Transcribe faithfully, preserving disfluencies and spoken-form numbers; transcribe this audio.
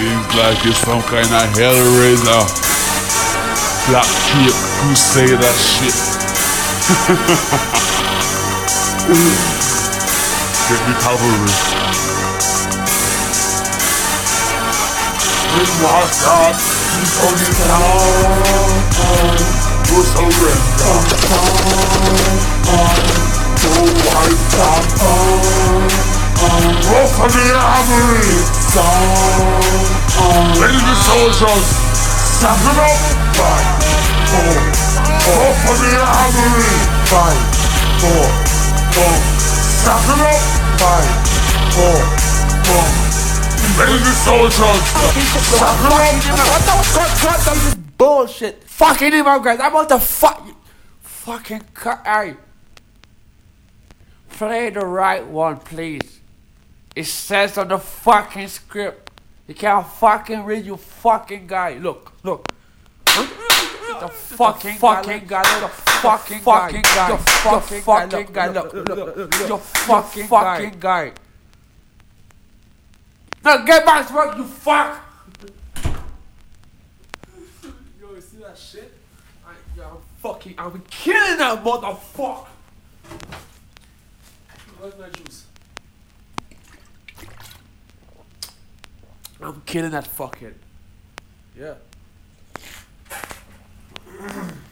Seems like it's some kind of Hellraiser, Black Cape Crusader shit. Get the cavalry. We walk up, keep on the town, to surrender. To white top, go for the armory. Ready the soldiers, stop it up, fight, four, go for the armory. Fight, four, four, stop it up, fight, four, four. Ready the soldiers, stop it up. What the fuck? What the bullshit? Fucking immigrants! I'm about to fuck you. Fucking cut. Hey, play the right one, please. It says on the fucking script. You can't fucking read, you fucking guy. Look, look. The fucking fucking guy. The fucking fucking guy. The fucking fucking guy. Look, look, look. The fucking fucking guy. Now get back to work, you fuck. Yo, you see that shit? I, yo, I'm fucking, I'm killing that motherfucker. Where's my juice? I'm killing that fucking. Yeah.